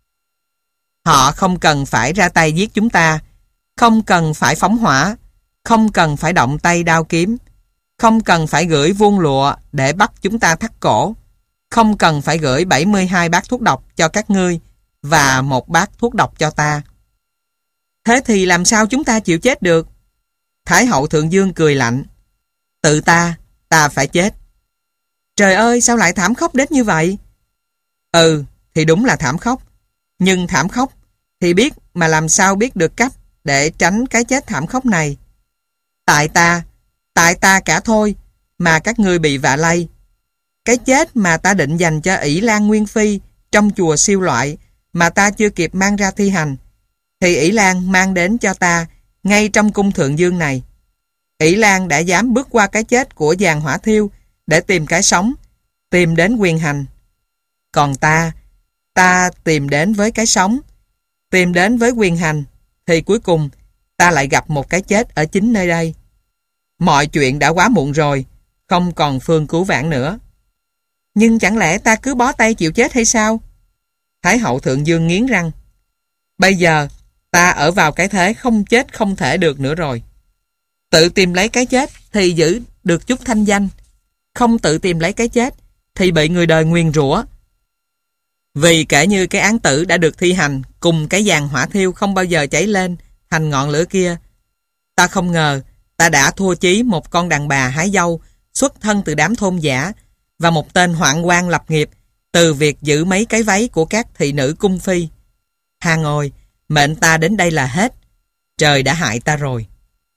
"Họ không cần phải ra tay giết chúng ta, không cần phải phóng hỏa, không cần phải động tay đao kiếm, không cần phải gửi vuông lụa để bắt chúng ta thắt cổ, không cần phải gửi bảy mươi hai bát thuốc độc cho các ngươi và một bát thuốc độc cho ta. Thế thì làm sao chúng ta chịu chết được?" Thái Hậu Thượng Dương cười lạnh: "Tự ta, ta phải chết." Trời ơi, sao lại thảm khốc đến như vậy? Ừ, thì đúng là thảm khốc. Nhưng thảm khốc thì biết mà làm sao biết được cách để tránh cái chết thảm khốc này. Tại ta, tại ta cả thôi mà các ngươi bị vạ lây. Cái chết mà ta định dành cho ỷ Lan Nguyên Phi trong chùa siêu loại mà ta chưa kịp mang ra thi hành, thì ỷ Lan mang đến cho ta ngay trong cung Thượng Dương này. ỷ Lan đã dám bước qua cái chết của giàn hỏa thiêu để tìm cái sống, tìm đến quyền hành. Còn ta, ta tìm đến với cái sống, tìm đến với quyền hành, thì cuối cùng ta lại gặp một cái chết ở chính nơi đây. Mọi chuyện đã quá muộn rồi, không còn phương cứu vãn nữa. Nhưng chẳng lẽ ta cứ bó tay chịu chết hay sao? Thái Hậu Thượng Dương nghiến răng: "Bây giờ ta ở vào cái thế không chết không thể được nữa rồi. Tự tìm lấy cái chết thì giữ được chút thanh danh, không tự tìm lấy cái chết thì bị người đời nguyền rủa. Vì kể như cái án tử đã được thi hành cùng cái giàn hỏa thiêu không bao giờ cháy lên thành ngọn lửa kia, ta không ngờ ta đã thua chí một con đàn bà hái dâu xuất thân từ đám thôn giả và một tên hoạn quan lập nghiệp từ việc giữ mấy cái váy của các thị nữ cung phi. Hàng ôi, mệnh ta đến đây là hết. Trời đã hại ta rồi."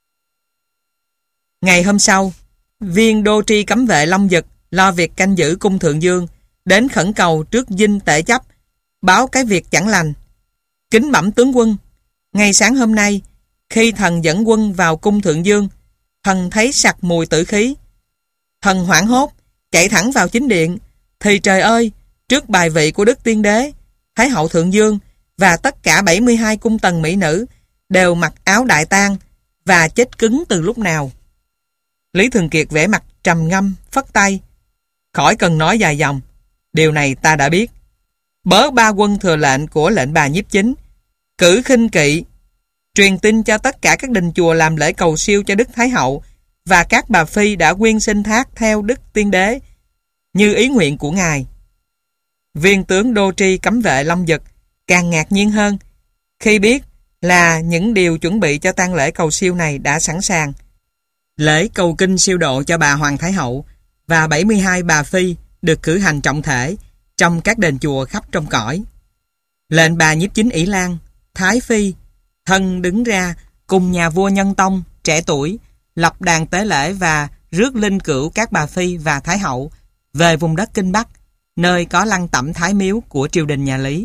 Ngày hôm sau, viên đô tri cấm vệ Long Dực lo việc canh giữ cung Thượng Dương đến khẩn cầu trước dinh tể chấp, báo cái việc chẳng lành: "Kính bẩm tướng quân, ngày sáng hôm nay, khi thần dẫn quân vào cung Thượng Dương, thần thấy sặc mùi tử khí. Thần hoảng hốt, chạy thẳng vào chính điện, thì trời ơi, trước bài vị của Đức Tiên Đế, Thái Hậu Thượng Dương và tất cả bảy mươi hai cung tần mỹ nữ đều mặc áo đại tang, và chết cứng từ lúc nào. Lý Thường Kiệt vẻ mặt trầm ngâm, phất tay. Khỏi cần nói dài dòng, điều này ta đã biết. Bớ ba quân thừa lệnh của lệnh bà nhiếp chính, cử khinh kỵ, truyền tin cho tất cả các đình chùa làm lễ cầu siêu cho Đức Thái Hậu, và các bà phi đã quyên sinh thác theo Đức Tiên Đế, như ý nguyện của ngài. Viên tướng Đô Tri cấm vệ Long Dực càng ngạc nhiên hơn khi biết là những điều chuẩn bị cho tang lễ cầu siêu này đã sẵn sàng. Lễ cầu kinh siêu độ cho bà Hoàng Thái Hậu và bảy mươi hai bà phi được cử hành trọng thể trong các đền chùa khắp trong cõi. Lệnh bà nhiếp chính Ỷ Lan, Thái Phi, thân đứng ra cùng nhà vua Nhân Tông, trẻ tuổi, lập đàn tế lễ và rước linh cữu các bà Phi và Thái Hậu về vùng đất Kinh Bắc, nơi có lăng tẩm Thái Miếu của triều đình nhà Lý.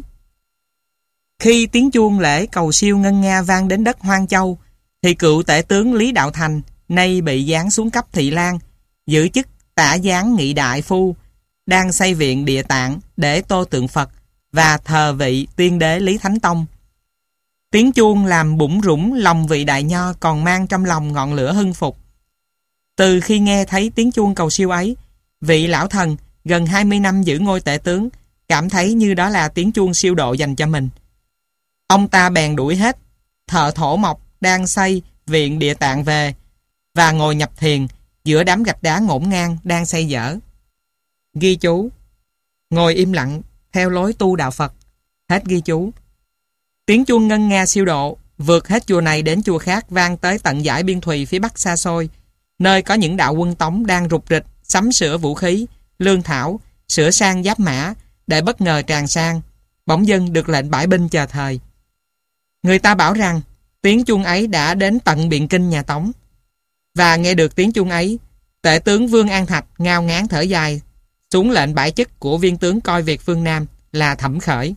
Khi tiếng chuông lễ cầu siêu ngân nga vang đến đất Hoang Châu, thì cựu tể tướng Lý Đạo Thành, nay bị giáng xuống cấp Thị Lan, giữ chức tả giáng nghị đại phu, đang xây viện Địa Tạng để tô tượng Phật và thờ vị tiên đế Lý Thánh Tông. Tiếng chuông làm bủng rủng lòng vị đại nho còn mang trong lòng ngọn lửa hưng phục. Từ khi nghe thấy tiếng chuông cầu siêu ấy, vị lão thần gần hai mươi năm giữ ngôi tể tướng cảm thấy như đó là tiếng chuông siêu độ dành cho mình. Ông ta bèn đuổi hết thợ thổ mộc đang xây viện Địa Tạng về và ngồi nhập thiền giữa đám gạch đá ngổn ngang đang xây dở. Ghi chú: ngồi im lặng theo lối tu đạo Phật. Hết ghi chú. Tiếng chuông ngân nga siêu độ vượt hết chùa này đến chùa khác, vang tới tận dải biên thùy phía bắc xa xôi, nơi có những đạo quân Tống đang rục rịch sắm sửa vũ khí, lương thảo, sửa sang giáp mã để bất ngờ tràn sang, bỗng dưng được lệnh bãi binh chờ thời. Người ta bảo rằng tiếng chuông ấy đã đến tận Biện Kinh nhà Tống. Và nghe được tiếng chuông ấy, tể tướng Vương An Thạch ngao ngán thở dài xuống lệnh bãi chức của viên tướng coi việc phương Nam là Thẩm Khởi.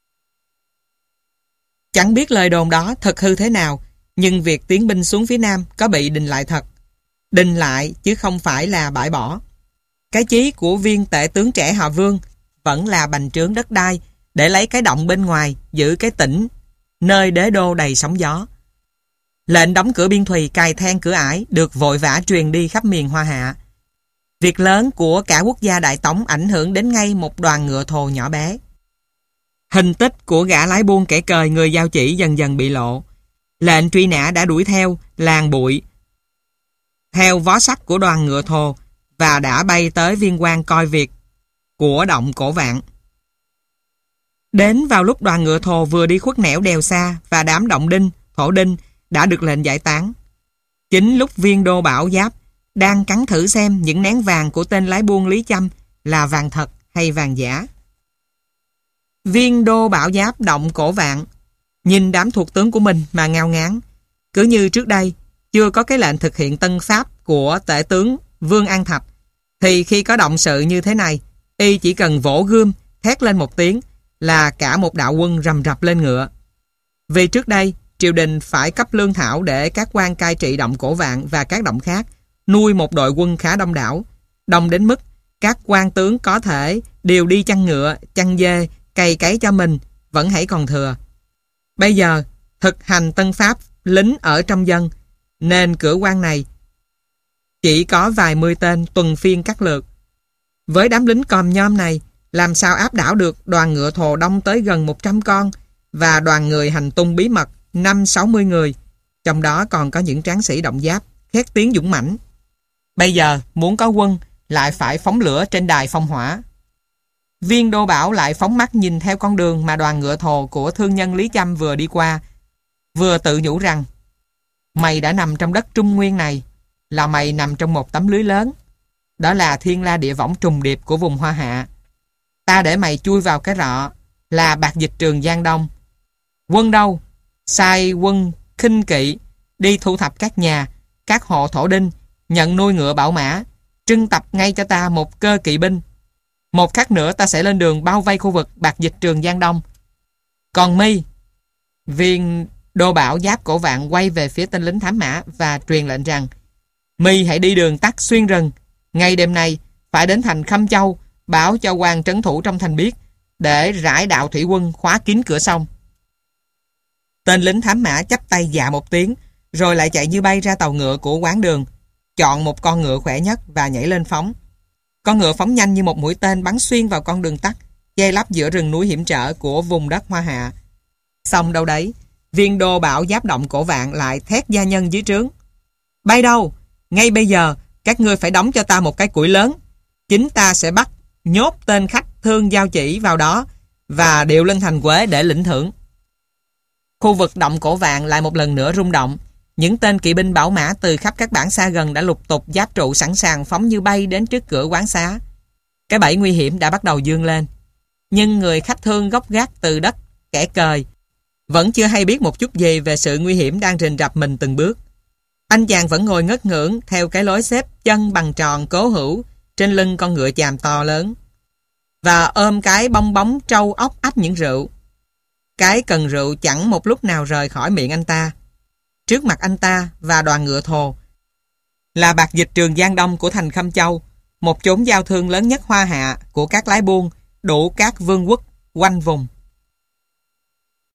Chẳng biết lời đồn đó thật hư thế nào, nhưng việc tiến binh xuống phía Nam có bị đình lại thật. Đình lại chứ không phải là bãi bỏ. Cái chí của viên tể tướng trẻ họ Vương vẫn là bành trướng đất đai để lấy cái động bên ngoài giữ cái tỉnh nơi đế đô đầy sóng gió. Lệnh đóng cửa biên thùy, cài then cửa ải được vội vã truyền đi khắp miền Hoa Hạ. Việc lớn của cả quốc gia Đại Tống ảnh hưởng đến ngay một đoàn ngựa thồ nhỏ bé. Hình tích của gã lái buôn kẻ cời người giao chỉ dần dần bị lộ. Lệnh truy nã đã đuổi theo làng bụi theo vó sắt của đoàn ngựa thồ và đã bay tới viên quan coi việc của động Cổ Vạn. Đến vào lúc đoàn ngựa thồ vừa đi khuất nẻo đèo xa và đám động đinh, thổ đinh đã được lệnh giải tán. Chính lúc viên đô Bảo Giáp đang cắn thử xem những nén vàng của tên lái buôn Lý Châm là vàng thật hay vàng giả. Viên đô Bảo Giáp động Cổ Vạn nhìn đám thuộc tướng của mình mà ngao ngán. Cứ như trước đây chưa có cái lệnh thực hiện tân pháp của tể tướng Vương An Thạch, thì khi có động sự như thế này, y chỉ cần vỗ gươm thét lên một tiếng là cả một đạo quân rầm rập lên ngựa. Vì trước đây triều đình phải cấp lương thảo để các quan cai trị động Cổ Vạn và các động khác nuôi một đội quân khá đông đảo, đông đến mức các quan tướng có thể đều đi chăn ngựa, chăn dê, cày cấy cho mình vẫn hãy còn thừa. Bây giờ thực hành tân pháp lính ở trong dân, nên cửa quan này chỉ có vài mươi tên tuần phiên cắt lượt. Với đám lính còm nhom này, làm sao áp đảo được đoàn ngựa thồ đông tới gần một trăm con và đoàn người hành tung bí mật năm sáu mươi người, trong đó còn có những tráng sĩ động giáp khét tiếng dũng mãnh. Bây giờ muốn có quân lại phải phóng lửa trên đài phong hỏa. Viên đô Bảo lại phóng mắt nhìn theo con đường mà đoàn ngựa thồ của thương nhân Lý Châm vừa đi qua, vừa tự nhủ rằng mày đã nằm trong đất Trung Nguyên này là mày nằm trong một tấm lưới lớn, đó là thiên la địa võng trùng điệp của vùng Hoa Hạ. Ta để mày chui vào cái rọ là bạc dịch Trường Giang Đông. Quân đâu? Sai quân khinh kỵ đi thu thập các nhà, các hộ thổ đinh, nhận nuôi ngựa bảo mã, trưng tập ngay cho ta một cơ kỵ binh. Một khắc nữa ta sẽ lên đường bao vây khu vực bạc dịch Trường Giang Đông. Còn mi, viên đô Bảo Giáp Cổ Vạn quay về phía tên lính thám mã và truyền lệnh rằng mi hãy đi đường tắt xuyên rừng, ngay đêm nay phải đến thành Khâm Châu, báo cho quan trấn thủ trong thành biết, để rải đạo thủy quân khóa kín cửa sông. Tên lính thám mã chắp tay dạ một tiếng, rồi lại chạy như bay ra tàu ngựa của quán đường, chọn một con ngựa khỏe nhất và nhảy lên phóng. Con ngựa phóng nhanh như một mũi tên bắn xuyên vào con đường tắt, che lấp giữa rừng núi hiểm trở của vùng đất Hoa Hạ. Xong đâu đấy, viên đô bảo giáp động Cổ Vạn lại thét gia nhân dưới trướng. Bay đâu? Ngay bây giờ, các ngươi phải đóng cho ta một cái củi lớn. Chính ta sẽ bắt, nhốt tên khách thương Giao Chỉ vào đó và điệu lên thành Quế để lĩnh thưởng. Khu vực động Cổ Vạn lại một lần nữa rung động. Những tên kỵ binh bảo mã từ khắp các bản xa gần đã lục tục giáp trụ sẵn sàng phóng như bay đến trước cửa quán xá. Cái bẫy nguy hiểm đã bắt đầu dương lên. Nhưng người khách thương gốc gác từ đất, kẻ cời, vẫn chưa hay biết một chút gì về sự nguy hiểm đang rình rập mình từng bước. Anh chàng vẫn ngồi ngất ngưỡng theo cái lối xếp chân bằng tròn cố hữu trên lưng con ngựa chàm to lớn, và ôm cái bong bóng trâu ốc ách những rượu. Cái cần rượu chẳng một lúc nào rời khỏi miệng anh ta. Trước mặt anh ta và đoàn ngựa thồ là bạc dịch Trường Giang Đông của thành Khâm Châu, một chốn giao thương lớn nhất Hoa Hạ của các lái buôn đủ các vương quốc quanh vùng.